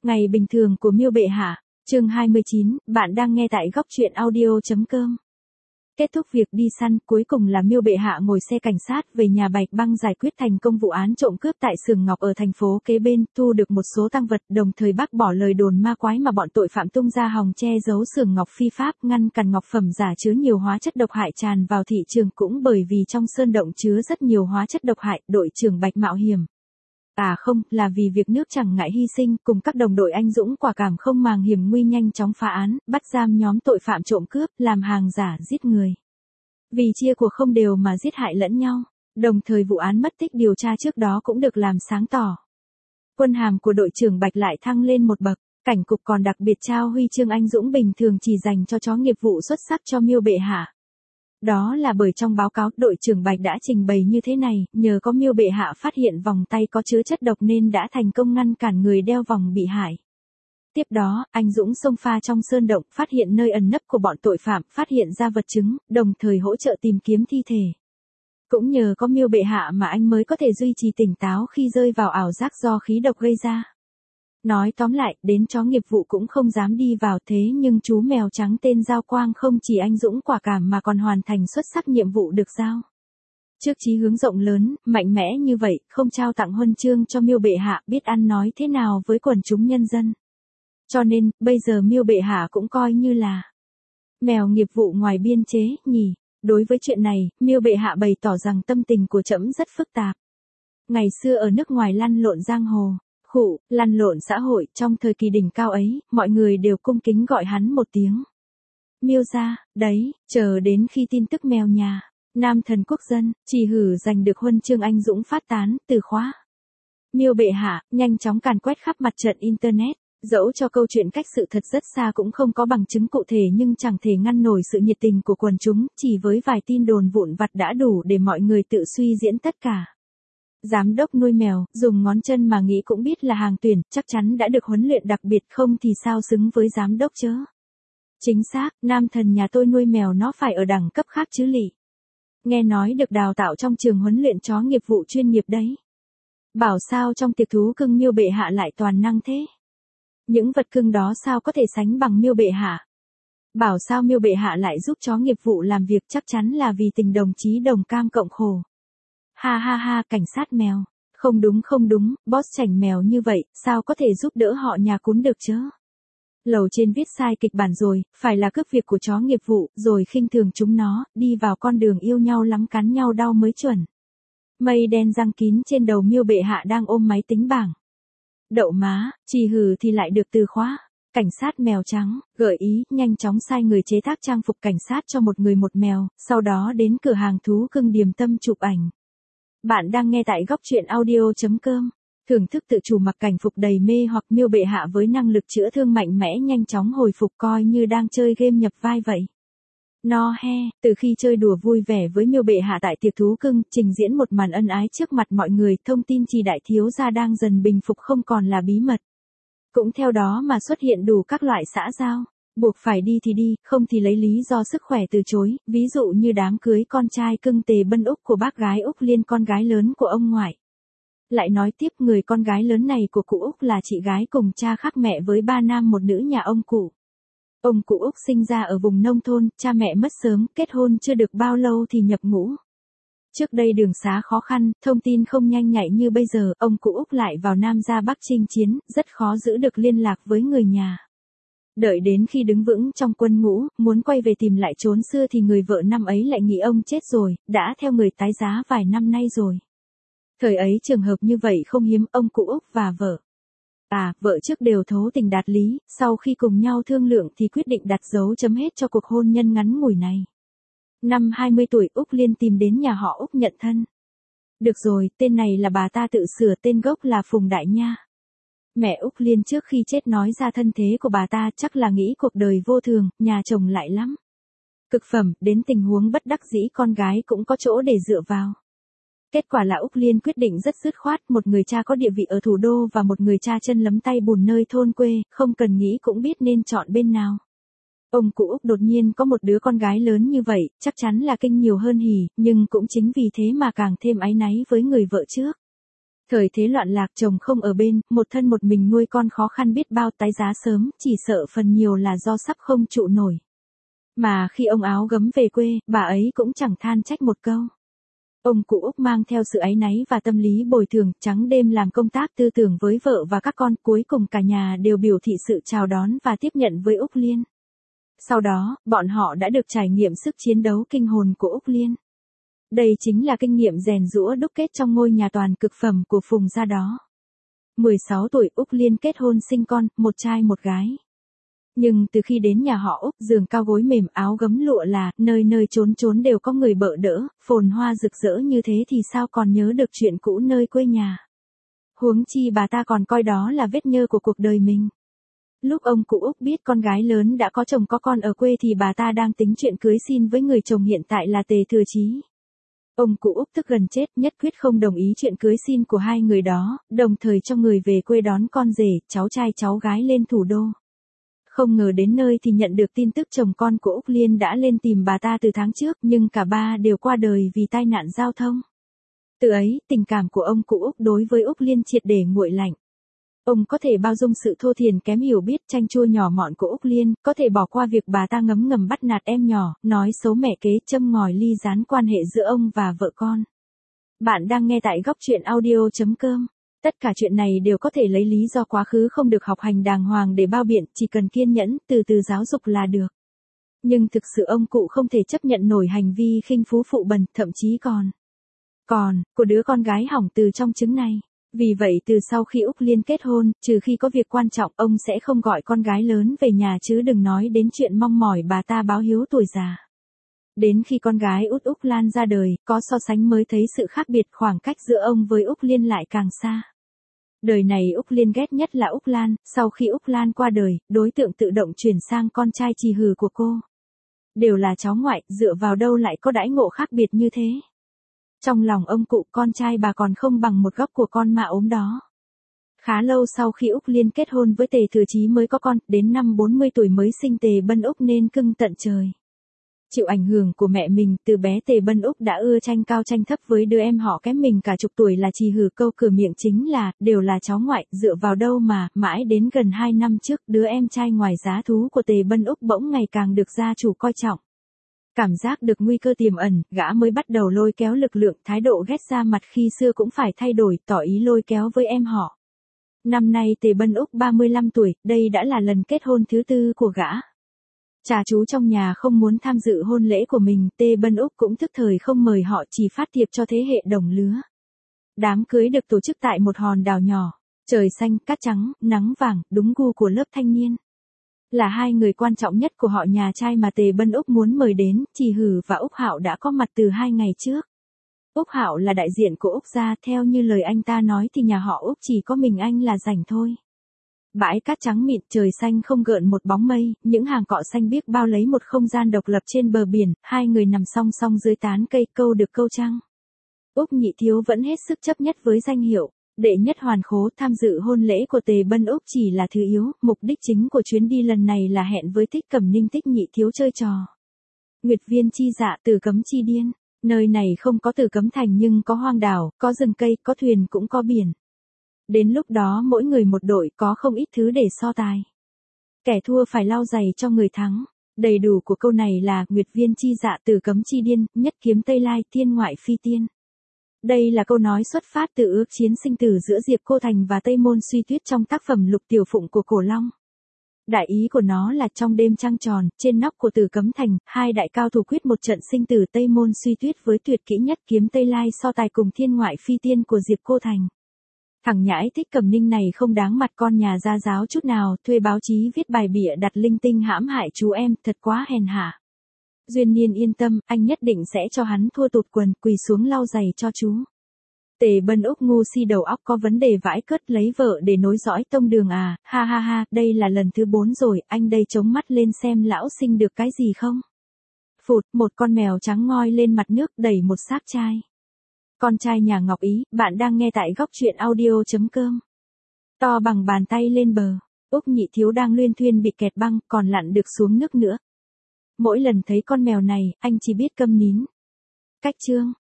Ngày bình thường của Miêu Bệ Hạ, chương 29, bạn đang nghe tại góc truyện audio.com. Kết thúc việc đi săn, cuối cùng là Miêu Bệ Hạ ngồi xe cảnh sát về nhà Bạch Băng giải quyết thành công vụ án trộm cướp tại xưởng ngọc ở thành phố kế bên, thu được một số tang vật, đồng thời bác bỏ lời đồn ma quái mà bọn tội phạm tung ra hòng che giấu xưởng ngọc phi pháp, ngăn cản ngọc phẩm giả chứa nhiều hóa chất độc hại tràn vào thị trường. Cũng bởi vì trong sơn động chứa rất nhiều hóa chất độc hại, đội trưởng Bạch mạo hiểm. À không, là vì việc nước chẳng ngại hy sinh, cùng các đồng đội anh dũng quả cảm không màng hiểm nguy nhanh chóng phá án, bắt giam nhóm tội phạm trộm cướp, làm hàng giả, giết người. Vì chia của không đều mà giết hại lẫn nhau, đồng thời vụ án mất tích điều tra trước đó cũng được làm sáng tỏ. Quân hàm của đội trưởng Bạch lại thăng lên một bậc, cảnh cục còn đặc biệt trao huy chương anh dũng bình thường chỉ dành cho chó nghiệp vụ xuất sắc cho Miêu Bệ Hạ. Đó là bởi trong báo cáo đội trưởng Bạch đã trình bày như thế này, nhờ có Miêu Bệ Hạ phát hiện vòng tay có chứa chất độc nên đã thành công ngăn cản người đeo vòng bị hại. Tiếp đó, anh Dũng xông pha trong sơn động, phát hiện nơi ẩn nấp của bọn tội phạm, phát hiện ra vật chứng, đồng thời hỗ trợ tìm kiếm thi thể. Cũng nhờ có Miêu Bệ Hạ mà anh mới có thể duy trì tỉnh táo khi rơi vào ảo giác do khí độc gây ra. Nói tóm lại, đến chó nghiệp vụ cũng không dám đi vào, thế nhưng chú mèo trắng tên Giao Quang không chỉ anh dũng quả cảm mà còn hoàn thành xuất sắc nhiệm vụ được giao. Trước chí hướng rộng lớn, mạnh mẽ như vậy, không trao tặng huân chương cho Miêu Bệ Hạ, biết ăn nói thế nào với quần chúng nhân dân. Cho nên, bây giờ Miêu Bệ Hạ cũng coi như là mèo nghiệp vụ ngoài biên chế, nhỉ. Đối với chuyện này, Miêu Bệ Hạ bày tỏ rằng tâm tình của trẫm rất phức tạp. Ngày xưa ở nước ngoài lăn lộn giang hồ, lăn lộn xã hội, trong thời kỳ đỉnh cao ấy, mọi người đều cung kính gọi hắn một tiếng Miêu gia, đấy, chờ đến khi tin tức mèo nhà, nam thần quốc dân, chỉ hử giành được huân chương anh dũng phát tán, từ khóa Miêu Bệ Hạ, nhanh chóng càn quét khắp mặt trận Internet. Dẫu cho câu chuyện cách sự thật rất xa cũng không có bằng chứng cụ thể nhưng chẳng thể ngăn nổi sự nhiệt tình của quần chúng, chỉ với vài tin đồn vụn vặt đã đủ để mọi người tự suy diễn tất cả. Giám đốc nuôi mèo, dùng ngón chân mà nghĩ cũng biết là hàng tuyển, chắc chắn đã được huấn luyện đặc biệt, không thì sao xứng với giám đốc chớ. Chính xác, nam thần nhà tôi nuôi mèo nó phải ở đẳng cấp khác chứ lị. Nghe nói được đào tạo trong trường huấn luyện chó nghiệp vụ chuyên nghiệp đấy. Bảo sao trong tiệc thú cưng Miêu Bệ Hạ lại toàn năng thế. Những vật cưng đó sao có thể sánh bằng Miêu Bệ Hạ. Bảo sao Miêu Bệ Hạ lại giúp chó nghiệp vụ làm việc, chắc chắn là vì tình đồng chí đồng cam cộng khổ. Ha ha ha, cảnh sát mèo. Không đúng, boss chảnh mèo như vậy, sao có thể giúp đỡ họ nhà cún được chứ? Lầu trên viết sai kịch bản rồi, phải là cướp việc của chó nghiệp vụ, rồi khinh thường chúng nó, đi vào con đường yêu nhau lắm cắn nhau đau mới chuẩn. Mây đen giăng kín trên đầu Miêu Bệ Hạ đang ôm máy tính bảng. Đậu má, chỉ hử thì lại được từ khóa cảnh sát mèo trắng, gợi ý, nhanh chóng sai người chế tác trang phục cảnh sát cho một người một mèo, sau đó đến cửa hàng thú cưng Điềm Tâm chụp ảnh. Bạn đang nghe tại góc truyện audio.com. Thưởng thức tự chủ mặc cảnh phục đầy mê hoặc Miêu Bệ Hạ với năng lực chữa thương mạnh mẽ nhanh chóng hồi phục, coi như đang chơi game nhập vai vậy. No he, từ khi chơi đùa vui vẻ với Miêu Bệ Hạ tại tiệc thú cưng, trình diễn một màn ân ái trước mặt mọi người, thông tin Trì đại thiếu gia đang dần bình phục không còn là bí mật. Cũng theo đó mà xuất hiện đủ các loại xã giao, buộc phải đi thì đi, không thì lấy lý do sức khỏe từ chối, ví dụ như đám cưới con trai cưng Tề Bân Úc của bác gái Úc Liên, con gái lớn của ông ngoại. Lại nói tiếp, người con gái lớn này của cụ Úc là chị gái cùng cha khác mẹ với 3 nam một nữ nhà ông cụ. Ông cụ Úc sinh ra ở vùng nông thôn, cha mẹ mất sớm, kết hôn chưa được bao lâu thì nhập ngũ. Trước đây đường xá khó khăn, thông tin không nhanh nhạy như bây giờ, ông cụ Úc lại vào Nam ra Bắc chinh chiến, rất khó giữ được liên lạc với người nhà. Đợi đến khi đứng vững trong quân ngũ, muốn quay về tìm lại chốn xưa thì người vợ năm ấy lại nghĩ ông chết rồi, đã theo người tái giá vài năm nay rồi. Thời ấy trường hợp như vậy không hiếm, ông cụ Úc và vợ vợ trước đều thấu tình đạt lý, sau khi cùng nhau thương lượng thì quyết định đặt dấu chấm hết cho cuộc hôn nhân ngắn ngủi này. Năm 20 tuổi, Úc Liên tìm đến nhà họ Úc nhận thân. Được rồi, tên này là bà ta tự sửa, tên gốc là Phùng Đại Nha. Mẹ Úc Liên trước khi chết nói ra thân thế của bà ta, chắc là nghĩ cuộc đời vô thường, nhà chồng lại lắm cực phẩm, đến tình huống bất đắc dĩ con gái cũng có chỗ để dựa vào. Kết quả là Úc Liên quyết định rất dứt khoát, một người cha có địa vị ở thủ đô và một người cha chân lấm tay bùn nơi thôn quê, không cần nghĩ cũng biết nên chọn bên nào. Ông cụ Úc đột nhiên có một đứa con gái lớn như vậy, chắc chắn là kinh nhiều hơn hỉ, nhưng cũng chính vì thế mà càng thêm áy náy với người vợ trước. Thời thế loạn lạc chồng không ở bên, một thân một mình nuôi con khó khăn biết bao, tái giá sớm, chỉ sợ phần nhiều là do sắp không trụ nổi. Mà khi ông Áo Gấm về quê, bà ấy cũng chẳng than trách một câu. Ông cụ Úc mang theo sự áy náy và tâm lý bồi thường, trắng đêm làm công tác tư tưởng với vợ và các con, cuối cùng cả nhà đều biểu thị sự chào đón và tiếp nhận với Úc Liên. Sau đó, bọn họ đã được trải nghiệm sức chiến đấu kinh hồn của Úc Liên. Đây chính là kinh nghiệm rèn giũa đúc kết trong ngôi nhà toàn cực phẩm của Phùng gia đó. 16 tuổi Úc Liên kết hôn sinh con, một trai một gái. Nhưng từ khi đến nhà họ Úc, giường cao gối mềm, áo gấm lụa là, nơi nơi chốn chốn đều có người bợ đỡ, phồn hoa rực rỡ như thế thì sao còn nhớ được chuyện cũ nơi quê nhà. Huống chi bà ta còn coi đó là vết nhơ của cuộc đời mình. Lúc ông cụ Úc biết con gái lớn đã có chồng có con ở quê thì bà ta đang tính chuyện cưới xin với người chồng hiện tại là Tề Thừa Chí. Ông cụ Úc tức gần chết, nhất quyết không đồng ý chuyện cưới xin của hai người đó, đồng thời cho người về quê đón con rể, cháu trai cháu gái lên thủ đô. Không ngờ đến nơi thì nhận được tin tức chồng con của Úc Liên đã lên tìm bà ta từ tháng trước, nhưng cả ba đều qua đời vì tai nạn giao thông. Từ ấy, tình cảm của ông cụ Úc đối với Úc Liên triệt để nguội lạnh. Ông có thể bao dung sự thô thiển kém hiểu biết chanh chua nhỏ mọn của Úc Liên, có thể bỏ qua việc bà ta ngấm ngầm bắt nạt em nhỏ, nói xấu mẹ kế, châm ngòi ly gián quan hệ giữa ông và vợ con. Bạn đang nghe tại góc truyện audio.com. Tất cả chuyện này đều có thể lấy lý do quá khứ không được học hành đàng hoàng để bao biện, chỉ cần kiên nhẫn, từ từ giáo dục là được. Nhưng thực sự ông cụ không thể chấp nhận nổi hành vi khinh phú phụ bần, thậm chí của đứa con gái hỏng từ trong trứng này. Vì vậy từ sau khi Úc Liên kết hôn, trừ khi có việc quan trọng, ông sẽ không gọi con gái lớn về nhà chứ đừng nói đến chuyện mong mỏi bà ta báo hiếu tuổi già. Đến khi con gái út Úc Lan ra đời, có so sánh mới thấy sự khác biệt, khoảng cách giữa ông với Úc Liên lại càng xa. Đời này Úc Liên ghét nhất là Úc Lan, sau khi Úc Lan qua đời, đối tượng tự động chuyển sang con trai trì hừ của cô. Đều là cháu ngoại, dựa vào đâu lại có đãi ngộ khác biệt như thế. Trong lòng ông cụ, con trai bà còn không bằng một góc của con mạ ốm đó. Khá lâu sau khi Úc Liên kết hôn với Tề Thừa Chí mới có con, đến năm 40 tuổi mới sinh Tề Bân Úc nên cưng tận trời. Chịu ảnh hưởng của mẹ mình, từ bé Tề Bân Úc đã ưa tranh cao tranh thấp với đứa em họ kém mình cả chục tuổi là trì hừ, câu cửa miệng chính là, đều là cháu ngoại, dựa vào đâu mà, mãi đến gần 2 năm trước, đứa em trai ngoài giá thú của Tề Bân Úc bỗng ngày càng được gia chủ coi trọng. Cảm giác được nguy cơ tiềm ẩn, gã mới bắt đầu lôi kéo lực lượng, thái độ ghét ra mặt khi xưa cũng phải thay đổi, tỏ ý lôi kéo với em họ. Năm nay Tề Bân Úc 35 tuổi, đây đã là lần kết hôn thứ 4 của gã. Cha chú trong nhà không muốn tham dự hôn lễ của mình, Tề Bân Úc cũng thức thời không mời họ, chỉ phát thiệp cho thế hệ đồng lứa. Đám cưới được tổ chức tại một hòn đảo nhỏ, trời xanh, cát trắng, nắng vàng, đúng gu của lớp thanh niên. Là hai người quan trọng nhất của họ nhà trai mà Tề Bân Úc muốn mời đến, Trì Hử và Úc Hạo đã có mặt từ 2 ngày trước. Úc Hạo là đại diện của Úc gia, theo như lời anh ta nói thì nhà họ Úc chỉ có mình anh là rảnh thôi. Bãi cát trắng mịn, trời xanh không gợn một bóng mây, những hàng cọ xanh biếc bao lấy một không gian độc lập trên bờ biển, hai người nằm song song dưới tán cây, câu được câu trăng. Úc Nhị Thiếu vẫn hết sức chấp nhất với danh hiệu đệ nhất hoàn khố. Tham dự hôn lễ của Tề Bân Úc chỉ là thứ yếu, mục đích chính của chuyến đi lần này là hẹn với Thích Cẩm Ninh Thích Nhị Thiếu chơi trò Nguyệt Viên chi dạ, Tử Cấm chi điên. Nơi này không có Tử Cấm thành nhưng có hoang đảo, có rừng cây, có thuyền cũng có biển. Đến lúc đó mỗi người một đội, có không ít thứ để so tài. Kẻ thua phải lau giày cho người thắng. Đầy đủ của câu này là Nguyệt Viên chi dạ, Tử Cấm chi điên, nhất kiếm Tây Lai, thiên ngoại phi tiên. Đây là câu nói xuất phát từ ước chiến sinh tử giữa Diệp Cô Thành và Tây Môn Suy Tuyết trong tác phẩm Lục Tiểu Phụng của Cổ Long. Đại ý của nó là trong đêm trăng tròn, trên nóc của Tử Cấm thành, hai đại cao thủ quyết một trận sinh tử, Tây Môn Suy Tuyết với tuyệt kỹ nhất kiếm Tây Lai so tài cùng thiên ngoại phi tiên của Diệp Cô Thành. Thằng nhãi Thích Cẩm Ninh này không đáng mặt con nhà gia giáo chút nào, thuê báo chí viết bài bịa đặt linh tinh hãm hại chú em, thật quá hèn hạ. Duyên Niên yên tâm, anh nhất định sẽ cho hắn thua tụt quần, quỳ xuống lau giày cho chú. Tề Bân Úc ngu si đầu óc có vấn đề vãi cất, lấy vợ để nối dõi tông đường à, ha ha ha, đây là lần thứ 4 rồi, anh đây chống mắt lên xem lão sinh được cái gì không. Phụt, một con mèo trắng ngoi lên mặt nước đẩy một xác trai. Con trai nhà Ngọc Ý, bạn đang nghe tại góc truyện audio.com. To bằng bàn tay lên bờ, Úc Nhị Thiếu đang luyên thuyên bị kẹt băng, còn lặn được xuống nước nữa. Mỗi lần thấy con mèo này, anh chỉ biết câm nín. Cách chương